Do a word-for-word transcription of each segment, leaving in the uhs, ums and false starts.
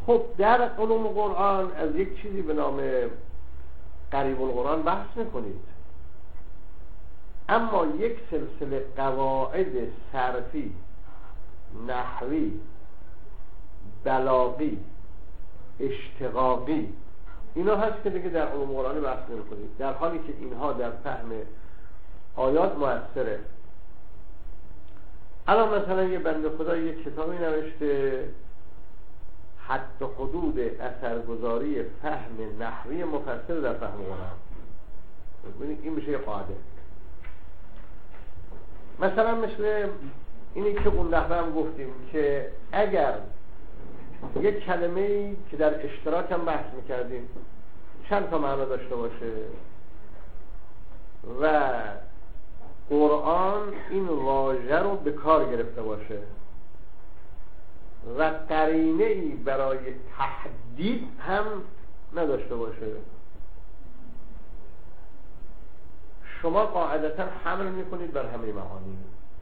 خب در علوم قرآن از یک چیزی به نام غریب القرآن بحث میکنید، اما یک سلسله قواعد صرفی، نحوی، بلاغی، اشتقاقی، اینا هست که دیگه در علوم قرآنی بحث نمی‌کنید، در حالی که اینها در فهم آیات مؤثره. الان مثلا یه بنده خدا یه کتابی نوشته حد و حدود اثرگذاری فهم نحوی مفسر در فهم قرآن. ببینید این میشه یه قاعده. مثلا مثل اینی که اون دفعه هم گفتیم که اگر یک کلمه‌ای که در اشتراک هم بحث میکردیم چند تا معنا داشته باشه و قرآن این واژه رو به کار گرفته باشه و قرینه‌ای برای تحدید هم نداشته باشه، شما قاعدتا حمل میکنید بر همه معانی.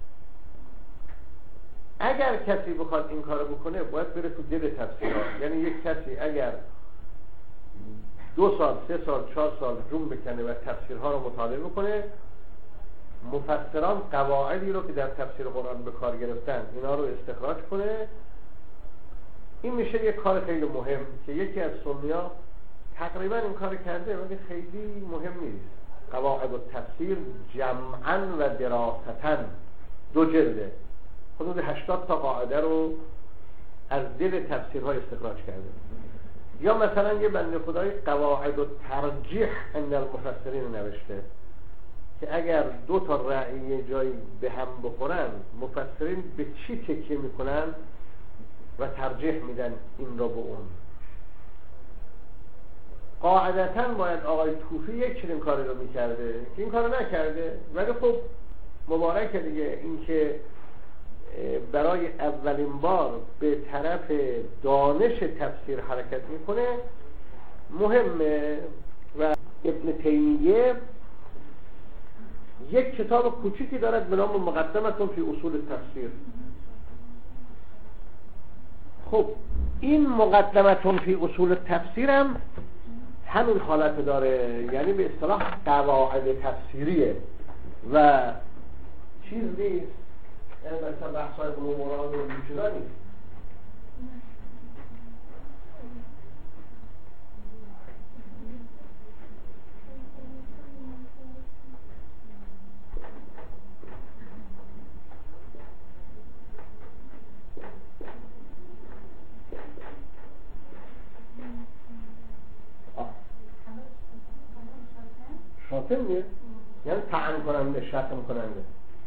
اگر کسی بخواد این کارو بکنه باید بره تو دل تفسیرات. یعنی یک کسی اگر دو سال، سه سال، چهار سال جون بکنه و تفسیرها رو مطالعه بکنه، مفسران قواعدی رو که در تفسیر قرآن به کار گرفتن اینا رو استخراج کنه، این میشه یک کار خیلی مهم که یکی از سنی‌ها تقریبا این کار کرده ولی خیلی مهم نیست. قواعد التفسیر جمعاً و دراستاً دو جلده، حدود هشتاد تا قاعده رو از دل تفسیرها استخراج کرده. یا مثلا یه بنده خدای قواعد الترجیح عند المفسرین نوشته که اگر دو تا رأی یه جایی به هم بخورن مفسرین به چی تکیه میکنن و ترجیح میدن این را به اون. قاعدتا باید آقای طوفی یک چنین کاری رو میکرده که این کارو نکرده، ولی خب مبارکه دیگه این که برای اولین بار به طرف دانش تفسیر حرکت میکنه مهمه. و ابن تیمیه یک کتاب کوچیکی دارد به نام مقدمه فی اصول تفسیر. خب این مقدمه فی اصول تفسیر هم همین حالت داره، یعنی به اصطلاح قواعد تفسیریه و چیز نیست، یعنی مثلا بحثای علوم قرآن رو بیچیزا نیست. شاطمه یعنی تعیین کننده، شتم کننده.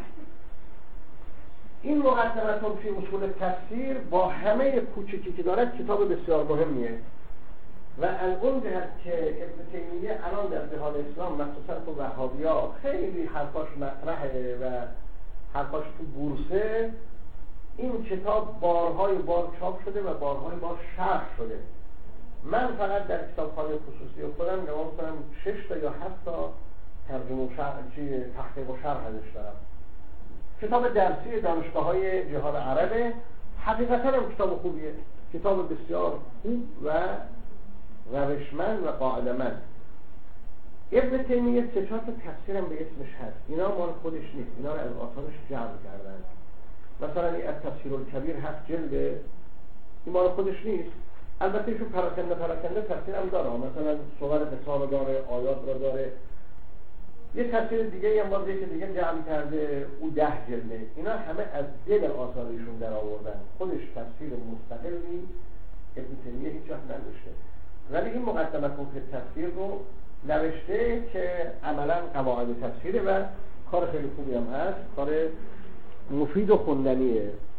این مقدمه فی اصول تفسیر با همه کوچکی که دارد کتاب بسیار مهمیه و الان جهت که ابن تیمیه الان در جهان اسلام مخصوصا تو وهابیا خیلی حرفاش مطرحه و حرفاش تو بورسه، این کتاب بارهای بار چاپ شده و بارهای بار شرح شده. من فقط در کتابخانه خصوصی خودم نگاه کنم شش تا یا هفت تا ترجمه و شرح، تحقیق و شرح ازش دارم. کتاب درسی دانشگاه‌های جهان عربه، حقیقتا هم کتاب خوبیه، کتاب بسیار خوب و روشمند و قاعده‌مند. ابن تیمیه سه چهار تا تفسیر هم به اسمش هست، اینا مال خودش نیست، اینا رو از آثارش جمع کردن. مثلا از تفسیر الکبیر هفت جلده، این مال خودش نیست، البته ایشون پراکنده پراکنده تفسیر هم داره، مثلا صور قصار رو داره، آیات رو داره. یه تفسیر دیگه هم باز یکی دیگه جمع کرده، او ده جلده. اینا همه از دل آثار ایشون در آوردن، خودش تفسیر مستقلی ابن تیمیه هیچ وقت ننوشته، ولی این مقدمه فی تفسیر رو نوشته که عملا قواعد تفسیره و کار خیلی خوبی هم هست، کار مفید و خوندنیه.